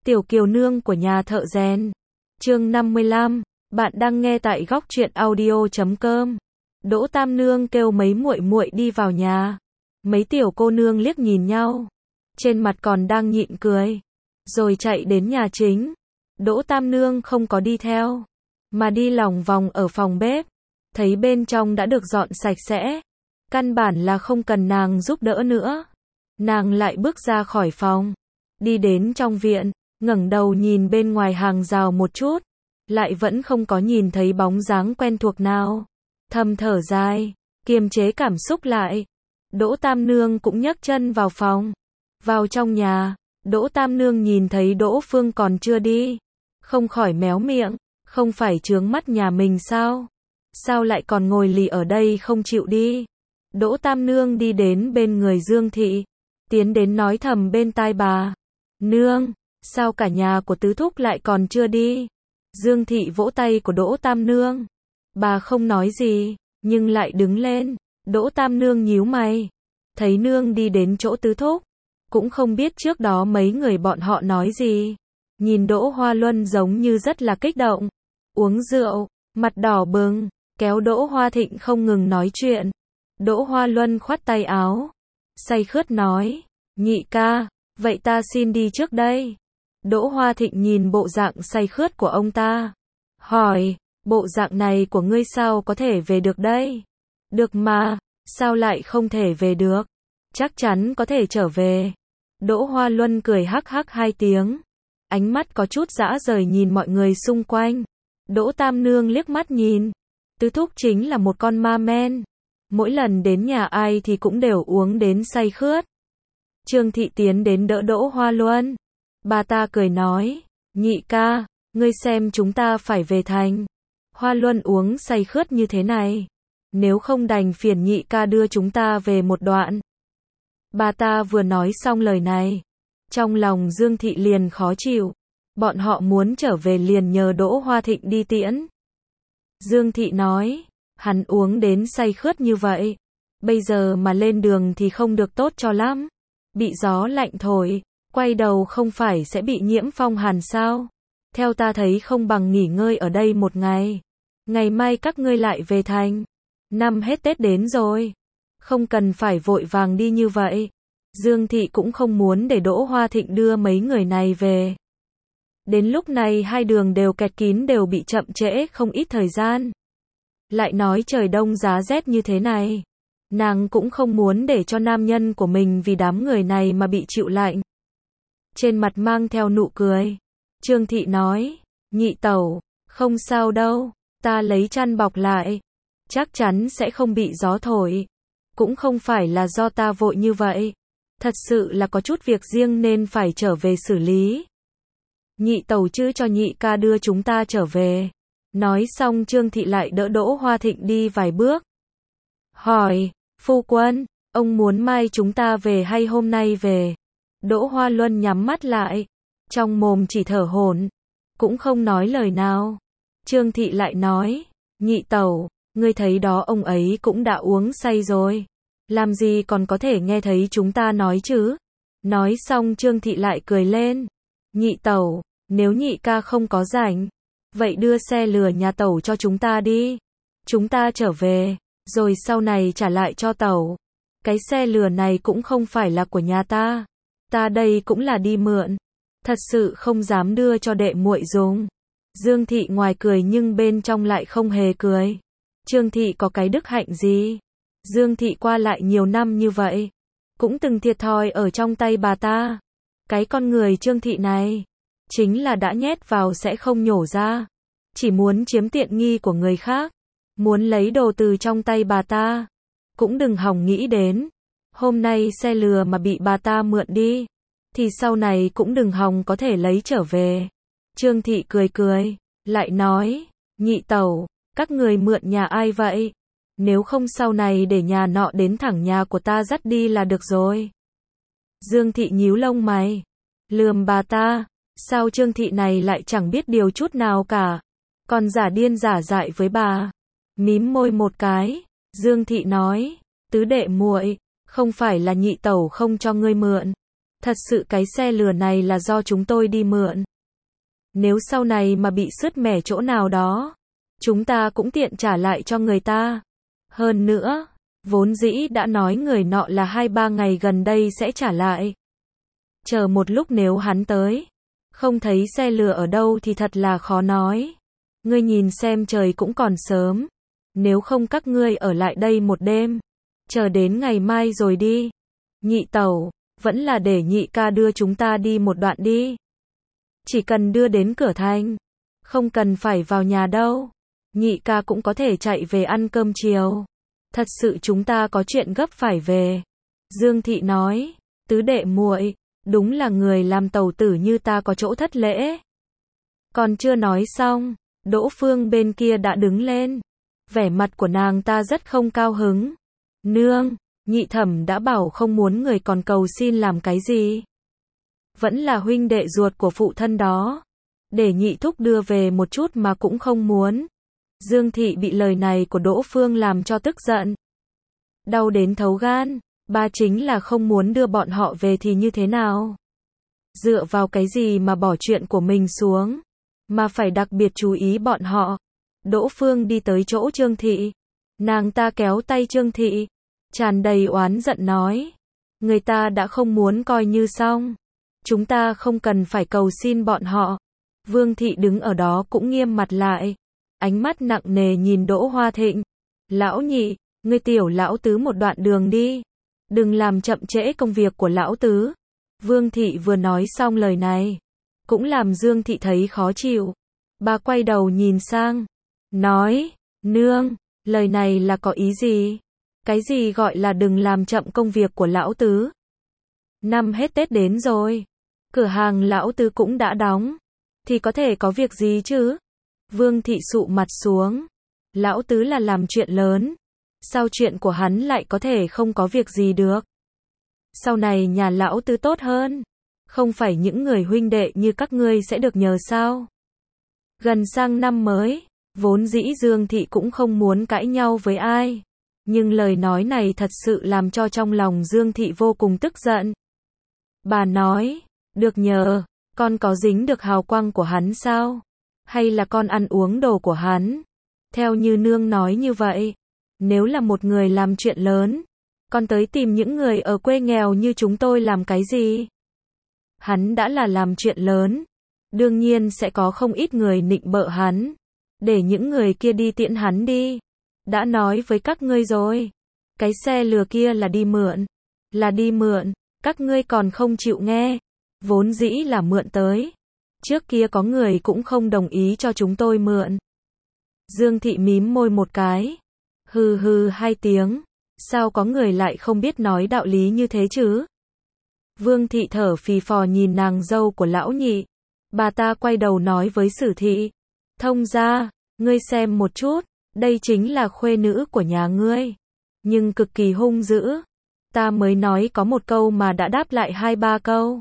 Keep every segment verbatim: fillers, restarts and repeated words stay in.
Tiểu Kiều Nương của nhà thợ rèn. Chương năm mươi lăm. Bạn đang nghe tại góc truyện audio chấm com. Đỗ Tam Nương kêu mấy muội muội đi vào nhà. Mấy tiểu cô nương liếc nhìn nhau, trên mặt còn đang nhịn cười, rồi chạy đến nhà chính. Đỗ Tam Nương không có đi theo, mà đi lòng vòng ở phòng bếp. Thấy bên trong đã được dọn sạch sẽ, căn bản là không cần nàng giúp đỡ nữa. Nàng lại bước ra khỏi phòng, đi đến trong viện, ngẩng đầu nhìn bên ngoài hàng rào một chút, lại vẫn không có nhìn thấy bóng dáng quen thuộc nào. Thầm thở dài, kiềm chế cảm xúc lại. Đỗ Tam Nương cũng nhấc chân vào phòng. Vào trong nhà, Đỗ Tam Nương nhìn thấy Đỗ Phương còn chưa đi, không khỏi méo miệng, không phải chướng mắt nhà mình sao? Sao lại còn ngồi lì ở đây không chịu đi? Đỗ Tam Nương đi đến bên người Dương Thị, tiến đến nói thầm bên tai bà. Nương, sao cả nhà của tứ thúc lại còn chưa đi? Dương Thị vỗ tay của Đỗ Tam Nương. Bà không nói gì, nhưng lại đứng lên. Đỗ Tam Nương nhíu mày, thấy nương đi đến chỗ tứ thúc, cũng không biết trước đó mấy người bọn họ nói gì. Nhìn Đỗ Hoa Luân giống như rất là kích động, uống rượu, mặt đỏ bừng, kéo Đỗ Hoa Thịnh không ngừng nói chuyện. Đỗ Hoa Luân khoát tay áo, say khướt nói, nhị ca, vậy ta xin đi trước đây. Đỗ Hoa Thịnh nhìn bộ dạng say khướt của ông ta, hỏi, bộ dạng này của ngươi sao có thể về được đây? Được mà, sao lại không thể về được? Chắc chắn có thể trở về. Đỗ Hoa Luân cười hắc hắc hai tiếng, ánh mắt có chút dã rời nhìn mọi người xung quanh. Đỗ Tam Nương liếc mắt nhìn, tứ thúc chính là một con ma men, mỗi lần đến nhà ai thì cũng đều uống đến say khướt. Trương Thị tiến đến đỡ Đỗ Hoa Luân. Bà ta cười nói, nhị ca, ngươi xem chúng ta phải về thành. Hoa Luân uống say khướt như thế này, nếu không đành phiền nhị ca đưa chúng ta về một đoạn. Bà ta vừa nói xong lời này, trong lòng Dương Thị liền khó chịu. Bọn họ muốn trở về liền nhờ Đỗ Hoa Thịnh đi tiễn. Dương Thị nói, hắn uống đến say khướt như vậy, bây giờ mà lên đường thì không được tốt cho lắm. Bị gió lạnh thổi, quay đầu không phải sẽ bị nhiễm phong hàn sao? Theo ta thấy không bằng nghỉ ngơi ở đây một ngày. Ngày mai các ngươi lại về thành. Năm hết Tết đến rồi, không cần phải vội vàng đi như vậy. Dương Thị cũng không muốn để Đỗ Hoa Thịnh đưa mấy người này về. Đến lúc này hai đường đều kẹt kín, đều bị chậm trễ không ít thời gian. Lại nói trời đông giá rét như thế này, nàng cũng không muốn để cho nam nhân của mình vì đám người này mà bị chịu lạnh. Trên mặt mang theo nụ cười, Trương Thị nói, nhị tẩu, không sao đâu, ta lấy chăn bọc lại, chắc chắn sẽ không bị gió thổi. Cũng không phải là do ta vội như vậy, thật sự là có chút việc riêng nên phải trở về xử lý. Nhị tẩu chứ cho nhị ca đưa chúng ta trở về. Nói xong Trương Thị lại đỡ Đỗ Hoa Thịnh đi vài bước. Hỏi, phu quân, ông muốn mai chúng ta về hay hôm nay về? Đỗ Hoa Luân nhắm mắt lại, trong mồm chỉ thở hổn, cũng không nói lời nào. Trương Thị lại nói, nhị tẩu, ngươi thấy đó, ông ấy cũng đã uống say rồi, làm gì còn có thể nghe thấy chúng ta nói chứ? Nói xong Trương Thị lại cười lên, nhị tẩu, nếu nhị ca không có rảnh, vậy đưa xe lừa nhà tẩu cho chúng ta đi. Chúng ta trở về, rồi sau này trả lại cho tẩu. Cái xe lừa này cũng không phải là của nhà ta, ta đây cũng là đi mượn, thật sự không dám đưa cho đệ muội dùng. Dương Thị ngoài cười nhưng bên trong lại không hề cười. Trương Thị có cái đức hạnh gì? Dương Thị qua lại nhiều năm như vậy, cũng từng thiệt thòi ở trong tay bà ta. Cái con người Trương Thị này, chính là đã nhét vào sẽ không nhổ ra, chỉ muốn chiếm tiện nghi của người khác, muốn lấy đồ từ trong tay bà ta. Cũng đừng hòng nghĩ đến, hôm nay xe lừa mà bị bà ta mượn đi, thì sau này cũng đừng hòng có thể lấy trở về. Trương Thị cười cười, lại nói, nhị tẩu, các người mượn nhà ai vậy? Nếu không sau này để nhà nọ đến thẳng nhà của ta dắt đi là được rồi. Dương Thị nhíu lông mày, lườm bà ta, sao Trương Thị này lại chẳng biết điều chút nào cả, còn giả điên giả dại với bà. Mím môi một cái, Dương Thị nói, tứ đệ muội, không phải là nhị tẩu không cho ngươi mượn, Thật sự cái xe lừa này là do chúng tôi đi mượn. Nếu sau này mà bị sứt mẻ chỗ nào đó, chúng ta cũng tiện trả lại cho người ta. Hơn nữa, vốn dĩ đã nói người nọ là hai ba ngày gần đây sẽ trả lại. Chờ một lúc nếu hắn tới, không thấy xe lừa ở đâu thì thật là khó nói. Ngươi nhìn xem trời cũng còn sớm. Nếu không các ngươi ở lại đây một đêm, chờ đến ngày mai rồi đi. Nhị tẩu, vẫn là để nhị ca đưa chúng ta đi một đoạn đi. Chỉ cần đưa đến cửa thành, không cần phải vào nhà đâu. Nhị ca cũng có thể chạy về ăn cơm chiều. Thật sự chúng ta có chuyện gấp phải về. Dương Thị nói, tứ đệ muội, đúng là người làm tẩu tử như ta có chỗ thất lễ. Còn chưa nói xong, Đỗ Phương bên kia đã đứng lên. Vẻ mặt của nàng ta rất không cao hứng. Nương, nhị thẩm đã bảo không muốn người còn cầu xin làm cái gì. Vẫn là huynh đệ ruột của phụ thân đó. Để nhị thúc đưa về một chút mà cũng không muốn. Dương Thị bị lời này của Đỗ Phương làm cho tức giận. Đau đến thấu gan, ba chính là không muốn đưa bọn họ về thì như thế nào? Dựa vào cái gì mà bỏ chuyện của mình xuống, mà phải đặc biệt chú ý bọn họ? Đỗ Phương đi tới chỗ Trương Thị. Nàng ta kéo tay Trương Thị, tràn đầy oán giận nói. Người ta đã không muốn coi như xong. Chúng ta không cần phải cầu xin bọn họ. Vương Thị đứng ở đó cũng nghiêm mặt lại. Ánh mắt nặng nề nhìn Đỗ Hoa Thịnh. Lão nhị, ngươi tiểu lão tứ một đoạn đường đi. Đừng làm chậm trễ công việc của lão tứ. Vương Thị vừa nói xong lời này, cũng làm Dương Thị thấy khó chịu. Bà quay đầu nhìn sang, nói, nương, lời này là có ý gì? Cái gì gọi là đừng làm chậm công việc của lão tứ? Năm hết Tết đến rồi, cửa hàng lão tứ cũng đã đóng, thì có thể có việc gì chứ? Vương Thị sụ mặt xuống, lão tứ là làm chuyện lớn, sao chuyện của hắn lại có thể không có việc gì được? Sau này nhà lão tứ tốt hơn, không phải những người huynh đệ như các ngươi sẽ được nhờ sao? Gần sang năm mới, vốn dĩ Dương Thị cũng không muốn cãi nhau với ai, nhưng lời nói này thật sự làm cho trong lòng Dương Thị vô cùng tức giận. Bà nói, được nhờ, con có dính được hào quang của hắn sao? Hay là con ăn uống đồ của hắn? Theo như nương nói như vậy, nếu là một người làm chuyện lớn, con tới tìm những người ở quê nghèo như chúng tôi làm cái gì? Hắn đã là làm chuyện lớn, đương nhiên sẽ có không ít người nịnh bợ hắn, để những người kia đi tiễn hắn đi. Đã nói với các ngươi rồi, cái xe lừa kia là đi mượn, là đi mượn, các ngươi còn không chịu nghe, vốn dĩ là mượn tới. Trước kia có người cũng không đồng ý cho chúng tôi mượn. Dương Thị mím môi một cái, hừ hừ hai tiếng, sao có người lại không biết nói đạo lý như thế chứ? Vương Thị thở phì phò nhìn nàng dâu của lão nhị. Bà ta quay đầu nói với Sử Thị, thông gia, ngươi xem một chút, đây chính là khuê nữ của nhà ngươi, nhưng cực kỳ hung dữ. Ta mới nói có một câu mà đã đáp lại hai ba câu.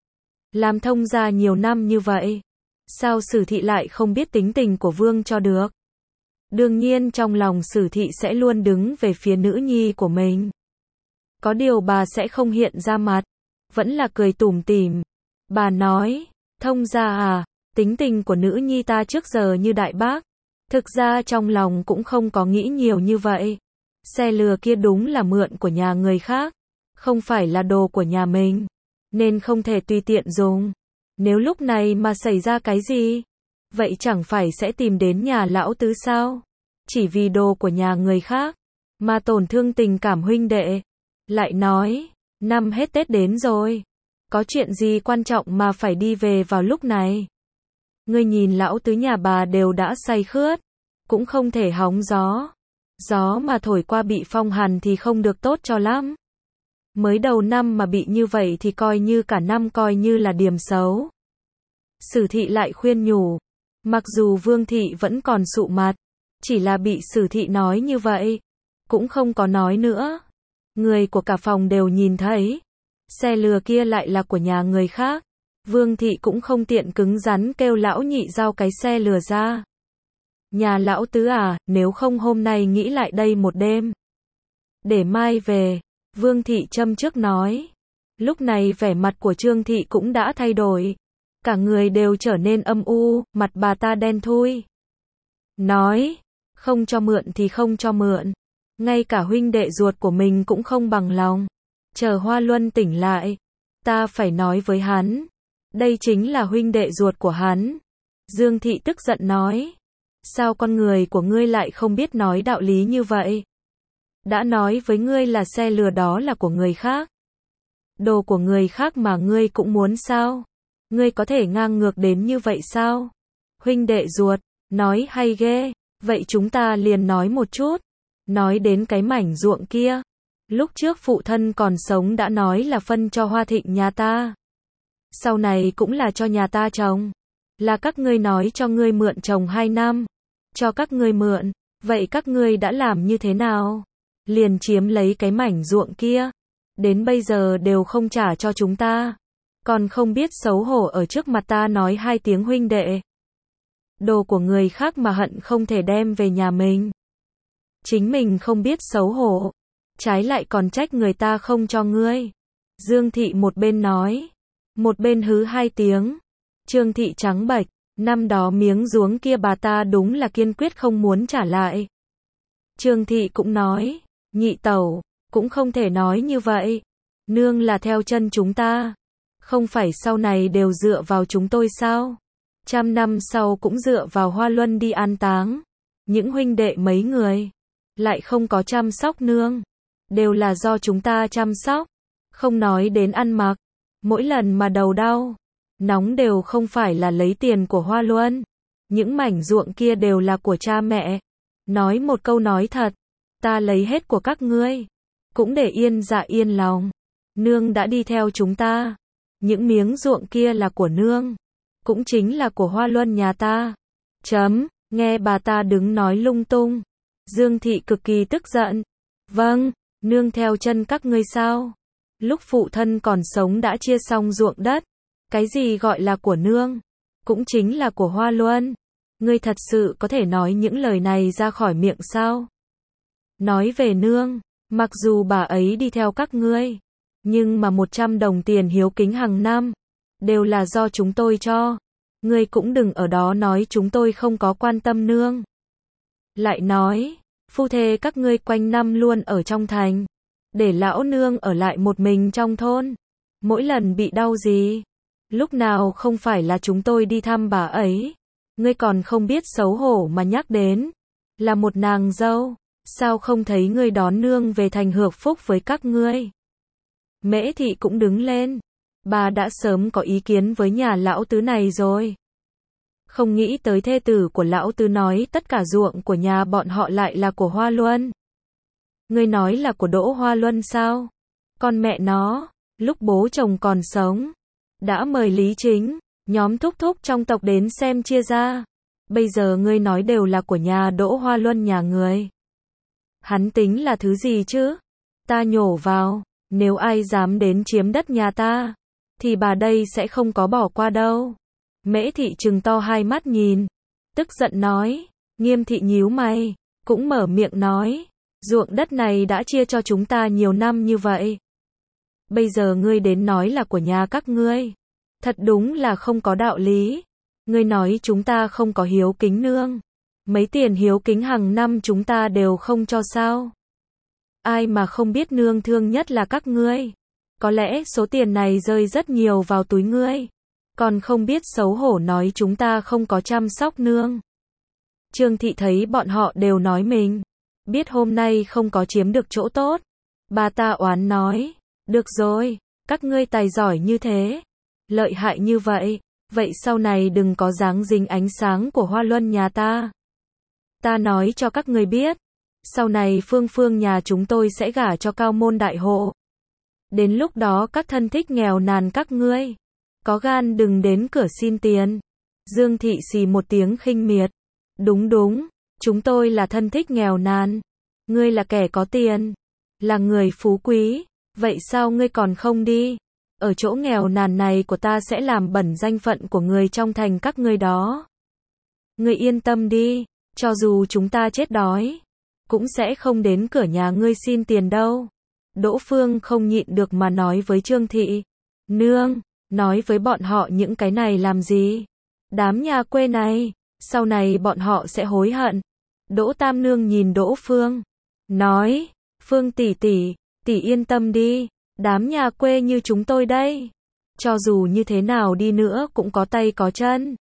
Làm thông gia nhiều năm như vậy, sao Sử Thị lại không biết tính tình của Vương cho được? Đương nhiên trong lòng Sử Thị sẽ luôn đứng về phía nữ nhi của mình. Có điều bà sẽ không hiện ra mặt, vẫn là cười tủm tỉm. Bà nói, thông gia à, tính tình của nữ nhi ta trước giờ như đại bác. Thực ra trong lòng cũng không có nghĩ nhiều như vậy. Xe lừa kia đúng là mượn của nhà người khác, không phải là đồ của nhà mình, nên không thể tùy tiện dùng. Nếu lúc này mà xảy ra cái gì, vậy chẳng phải sẽ tìm đến nhà lão tứ sao? Chỉ vì đồ của nhà người khác, mà tổn thương tình cảm huynh đệ. Lại nói, năm hết Tết đến rồi, có chuyện gì quan trọng mà phải đi về vào lúc này? Ngươi nhìn lão tứ nhà bà đều đã say khướt, cũng không thể hóng gió. Gió mà thổi qua bị phong hàn thì không được tốt cho lắm. Mới đầu năm mà bị như vậy thì coi như cả năm coi như là điểm xấu. Sử Thị lại khuyên nhủ. Mặc dù Vương Thị vẫn còn sụ mặt, chỉ là bị Sử Thị nói như vậy, cũng không có nói nữa. Người của cả phòng đều nhìn thấy, xe lừa kia lại là của nhà người khác. Vương Thị cũng không tiện cứng rắn kêu lão nhị giao cái xe lừa ra. Nhà lão tứ à, nếu không hôm nay nghĩ lại đây một đêm, để mai về. Vương Thị châm trước nói. Lúc này vẻ mặt của Trương Thị cũng đã thay đổi. Cả người đều trở nên âm u, mặt bà ta đen thui. Nói, không cho mượn thì không cho mượn. Ngay cả huynh đệ ruột của mình cũng không bằng lòng. Chờ Hoa Luân tỉnh lại, ta phải nói với hắn. Đây chính là huynh đệ ruột của hắn. Dương Thị tức giận nói. Sao con người của ngươi lại không biết nói đạo lý như vậy? Đã nói với ngươi là xe lừa đó là của người khác. Đồ của người khác mà ngươi cũng muốn sao? Ngươi có thể ngang ngược đến như vậy sao? Huynh đệ ruột, nói hay ghê. Vậy chúng ta liền nói một chút. Nói đến cái mảnh ruộng kia. Lúc trước phụ thân còn sống đã nói là phân cho Hoa Thịnh nhà ta. Sau này cũng là cho nhà ta trồng. Là các ngươi nói cho ngươi mượn trồng hai năm. Cho các ngươi mượn. Vậy các ngươi đã làm như thế nào? Liền chiếm lấy cái mảnh ruộng kia. Đến bây giờ đều không trả cho chúng ta. Còn không biết xấu hổ ở trước mặt ta nói hai tiếng huynh đệ. Đồ của người khác mà hận không thể đem về nhà mình. Chính mình không biết xấu hổ. Trái lại còn trách người ta không cho ngươi. Dương Thị một bên nói. Một bên hứ hai tiếng. Trương Thị trắng bệch. Năm đó miếng giếng kia bà ta đúng là kiên quyết không muốn trả lại. Trương Thị cũng nói. Nhị tẩu, cũng không thể nói như vậy. Nương là theo chân chúng ta. Không phải sau này đều dựa vào chúng tôi sao? Trăm năm sau cũng dựa vào Hoa Luân đi an táng. Những huynh đệ mấy người. Lại không có chăm sóc nương. Đều là do chúng ta chăm sóc. Không nói đến ăn mặc. Mỗi lần mà đầu đau. Nóng đều không phải là lấy tiền của Hoa Luân. Những mảnh ruộng kia đều là của cha mẹ. Nói một câu nói thật. Ta lấy hết của các ngươi. Cũng để yên dạ yên lòng. Nương đã đi theo chúng ta. Những miếng ruộng kia là của nương. Cũng chính là của Hoa Luân nhà ta. Chấm, nghe bà ta đứng nói lung tung. Dương Thị cực kỳ tức giận. Vâng, nương theo chân các ngươi sao? Lúc phụ thân còn sống đã chia xong ruộng đất. Cái gì gọi là của nương? Cũng chính là của Hoa Luân. Ngươi thật sự có thể nói những lời này ra khỏi miệng sao? Nói về nương, mặc dù bà ấy đi theo các ngươi, nhưng mà một trăm đồng tiền hiếu kính hàng năm, đều là do chúng tôi cho. Ngươi cũng đừng ở đó nói chúng tôi không có quan tâm nương. Lại nói, phu thê các ngươi quanh năm luôn ở trong thành, để lão nương ở lại một mình trong thôn. Mỗi lần bị đau gì, lúc nào không phải là chúng tôi đi thăm bà ấy. Ngươi còn không biết xấu hổ mà nhắc đến, là một nàng dâu. Sao không thấy ngươi đón nương về thành hưởng phúc với các ngươi? Mễ Thị cũng đứng lên. Bà đã sớm có ý kiến với nhà lão tứ này rồi. Không nghĩ tới thê tử của lão tứ nói tất cả ruộng của nhà bọn họ lại là của Hoa Luân. Ngươi nói là của Đỗ Hoa Luân sao? Con mẹ nó, lúc bố chồng còn sống, đã mời Lý Chính, nhóm thúc thúc trong tộc đến xem chia ra. Bây giờ ngươi nói đều là của nhà Đỗ Hoa Luân nhà người. Hắn tính là thứ gì chứ? Ta nhổ vào, nếu ai dám đến chiếm đất nhà ta, thì bà đây sẽ không có bỏ qua đâu. Mễ Thị trừng to hai mắt nhìn, tức giận nói. Nghiêm Thị nhíu mày, cũng mở miệng nói, ruộng đất này đã chia cho chúng ta nhiều năm như vậy. Bây giờ ngươi đến nói là của nhà các ngươi. Thật đúng là không có đạo lý. Ngươi nói chúng ta không có hiếu kính nương. Mấy tiền hiếu kính hàng năm chúng ta đều không cho sao? Ai mà không biết nương thương nhất là các ngươi. Có lẽ số tiền này rơi rất nhiều vào túi ngươi. Còn không biết xấu hổ nói chúng ta không có chăm sóc nương. Trương Thị thấy bọn họ đều nói mình. Biết hôm nay không có chiếm được chỗ tốt. Bà ta oán nói. Được rồi, các ngươi tài giỏi như thế. Lợi hại như vậy. Vậy sau này đừng có dáng dính ánh sáng của Hoa Luân nhà ta. Ta nói cho các ngươi biết. Sau này Phương Phương nhà chúng tôi sẽ gả cho cao môn đại hộ. Đến lúc đó các thân thích nghèo nàn các ngươi, có gan đừng đến cửa xin tiền. Dương Thị xì một tiếng khinh miệt. Đúng đúng, chúng tôi là thân thích nghèo nàn. Ngươi là kẻ có tiền, là người phú quý. Vậy sao ngươi còn không đi? Ở chỗ nghèo nàn này của ta sẽ làm bẩn danh phận của người trong thành các ngươi đó. Ngươi yên tâm đi, cho dù chúng ta chết đói, cũng sẽ không đến cửa nhà ngươi xin tiền đâu. Đỗ Phương không nhịn được mà nói với Trương Thị. Nương, nói với bọn họ những cái này làm gì? Đám nhà quê này, sau này bọn họ sẽ hối hận. Đỗ Tam Nương nhìn Đỗ Phương, nói, Phương tỷ tỷ, tỷ yên tâm đi, đám nhà quê như chúng tôi đây, cho dù như thế nào đi nữa cũng có tay có chân,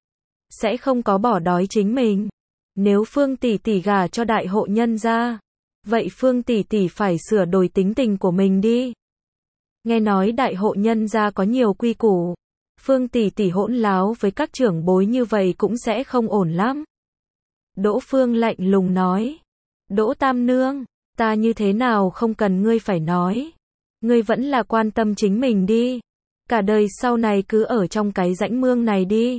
sẽ không có bỏ đói chính mình. Nếu Phương tỷ tỷ gả cho đại hộ nhân gia, vậy Phương tỷ tỷ phải sửa đổi tính tình của mình đi. Nghe nói đại hộ nhân gia có nhiều quy củ, Phương tỷ tỷ hỗn láo với các trưởng bối như vậy cũng sẽ không ổn lắm. Đỗ Phương lạnh lùng nói, Đỗ Tam Nương, ta như thế nào không cần ngươi phải nói. Ngươi vẫn là quan tâm chính mình đi. Cả đời sau này cứ ở trong cái rãnh mương này đi.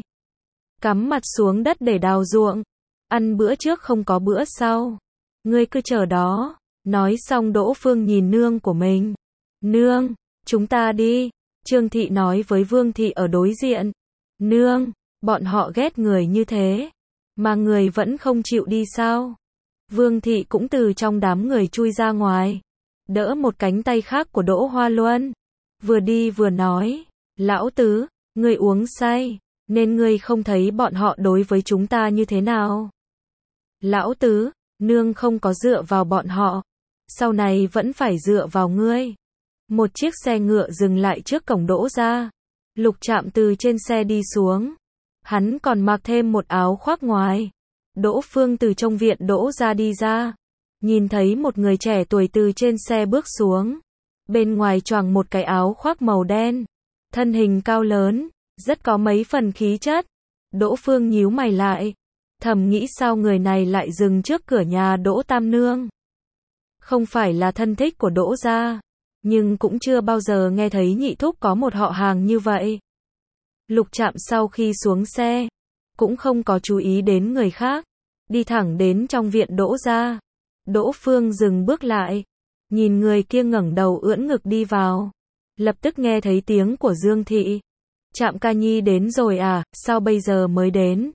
Cắm mặt xuống đất để đào ruộng. Ăn bữa trước không có bữa sau. Ngươi cứ chờ đó. Nói xong Đỗ Phương nhìn nương của mình. Nương, chúng ta đi. Trương Thị nói với Vương Thị ở đối diện. Nương, bọn họ ghét người như thế. Mà người vẫn không chịu đi sao? Vương Thị cũng từ trong đám người chui ra ngoài. Đỡ một cánh tay khác của Đỗ Hoa Luân. Vừa đi vừa nói. Lão tứ, ngươi uống say. Nên ngươi không thấy bọn họ đối với chúng ta như thế nào? Lão tứ, nương không có dựa vào bọn họ. Sau này vẫn phải dựa vào ngươi. Một chiếc xe ngựa dừng lại trước cổng Đỗ gia. Lục Trạm từ trên xe đi xuống. Hắn còn mặc thêm một áo khoác ngoài. Đỗ Phương từ trong viện Đỗ gia đi ra. Nhìn thấy một người trẻ tuổi từ trên xe bước xuống. Bên ngoài choàng một cái áo khoác màu đen. Thân hình cao lớn, rất có mấy phần khí chất. Đỗ Phương nhíu mày lại. Thầm nghĩ sao người này lại dừng trước cửa nhà Đỗ Tam Nương. Không phải là thân thích của Đỗ gia, nhưng cũng chưa bao giờ nghe thấy nhị thúc có một họ hàng như vậy. Lục Trạm sau khi xuống xe, cũng không có chú ý đến người khác, đi thẳng đến trong viện Đỗ gia. Đỗ Phương dừng bước lại, nhìn người kia ngẩng đầu ưỡn ngực đi vào, lập tức nghe thấy tiếng của Dương Thị. Trạm ca nhi đến rồi à, sao bây giờ mới đến?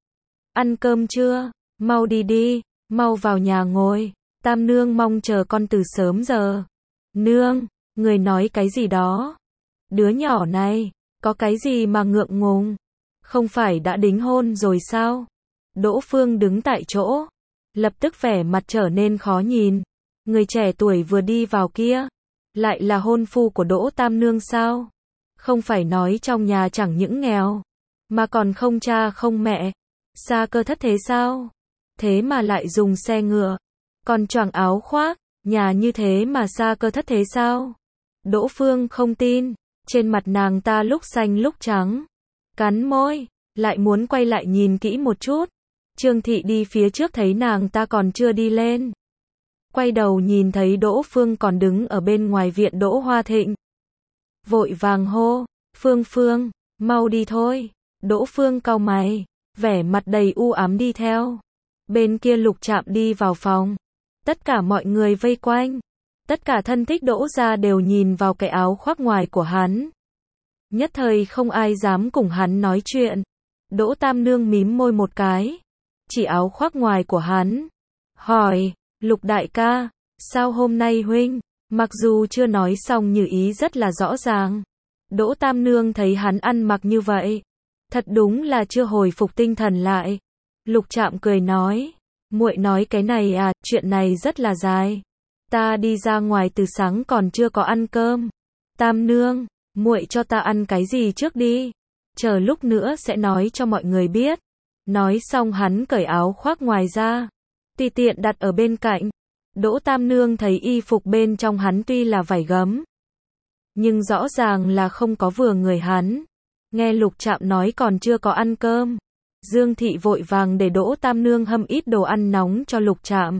Ăn cơm chưa? Mau đi đi, mau vào nhà ngồi, Tam Nương mong chờ con từ sớm giờ. Nương, người nói cái gì đó? Đứa nhỏ này, có cái gì mà ngượng ngùng? Không phải đã đính hôn rồi sao? Đỗ Phương đứng tại chỗ, lập tức vẻ mặt trở nên khó nhìn. Người trẻ tuổi vừa đi vào kia, lại là hôn phu của Đỗ Tam Nương sao? Không phải nói trong nhà chẳng những nghèo, mà còn không cha không mẹ, xa cơ thất thế sao? Thế mà lại dùng xe ngựa, còn choàng áo khoác, nhà như thế mà xa cơ thất thế sao? Đỗ Phương không tin, trên mặt nàng ta lúc xanh lúc trắng, cắn môi, lại muốn quay lại nhìn kỹ một chút. Trương Thị đi phía trước thấy nàng ta còn chưa đi lên. Quay đầu nhìn thấy Đỗ Phương còn đứng ở bên ngoài viện Đỗ Hoa Thịnh. Vội vàng hô, Phương Phương, mau đi thôi. Đỗ Phương cau mày, vẻ mặt đầy u ám đi theo. Bên kia Lục Trạm đi vào phòng. Tất cả mọi người vây quanh. Tất cả thân thích Đỗ gia đều nhìn vào cái áo khoác ngoài của hắn. Nhất thời không ai dám cùng hắn nói chuyện. Đỗ Tam Nương mím môi một cái, chỉ áo khoác ngoài của hắn. Hỏi, Lục đại ca, sao hôm nay huynh? Mặc dù chưa nói xong như ý rất là rõ ràng. Đỗ Tam Nương thấy hắn ăn mặc như vậy, thật đúng là chưa hồi phục tinh thần lại. Lục Trạm cười nói, muội nói cái này à, chuyện này rất là dài. Ta đi ra ngoài từ sáng còn chưa có ăn cơm. Tam Nương, muội cho ta ăn cái gì trước đi, chờ lúc nữa sẽ nói cho mọi người biết. Nói xong hắn cởi áo khoác ngoài ra, tùy tiện đặt ở bên cạnh. Đỗ Tam Nương thấy y phục bên trong hắn tuy là vải gấm, nhưng rõ ràng là không có vừa người hắn. Nghe Lục Trạm nói còn chưa có ăn cơm, Dương Thị vội vàng để Đỗ Tam Nương hâm ít đồ ăn nóng cho Lục Trạm.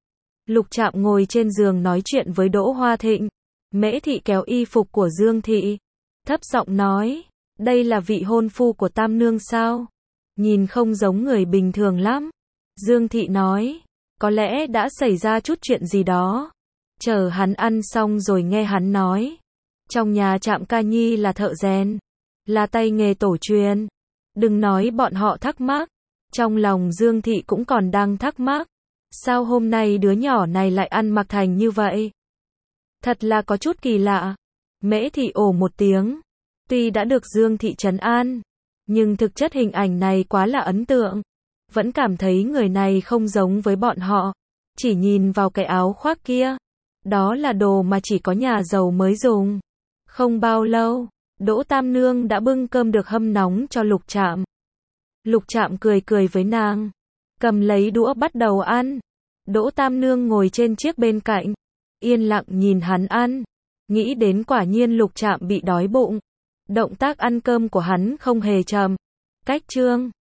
Lục Trạm ngồi trên giường nói chuyện với Đỗ Hoa Thịnh. Mễ Thị kéo y phục của Dương Thị, thấp giọng nói, đây là vị hôn phu của Tam Nương sao? Nhìn không giống người bình thường lắm. Dương Thị nói, có lẽ đã xảy ra chút chuyện gì đó. Chờ hắn ăn xong rồi nghe hắn nói. Trong nhà Trạm ca nhi là thợ rèn, là tay nghề tổ truyền. Đừng nói bọn họ thắc mắc. Trong lòng Dương Thị cũng còn đang thắc mắc. Sao hôm nay đứa nhỏ này lại ăn mặc thành như vậy? Thật là có chút kỳ lạ. Mễ Thị ồ một tiếng. Tuy đã được Dương Thị trấn an, nhưng thực chất hình ảnh này quá là ấn tượng. Vẫn cảm thấy người này không giống với bọn họ. Chỉ nhìn vào cái áo khoác kia. Đó là đồ mà chỉ có nhà giàu mới dùng. Không bao lâu, Đỗ Tam Nương đã bưng cơm được hâm nóng cho Lục Trạm. Lục Trạm cười cười với nàng. Cầm lấy đũa bắt đầu ăn. Đỗ Tam Nương ngồi trên chiếc bên cạnh. Yên lặng nhìn hắn ăn. Nghĩ đến quả nhiên Lục Trạm bị đói bụng. Động tác ăn cơm của hắn không hề chậm. Cách chương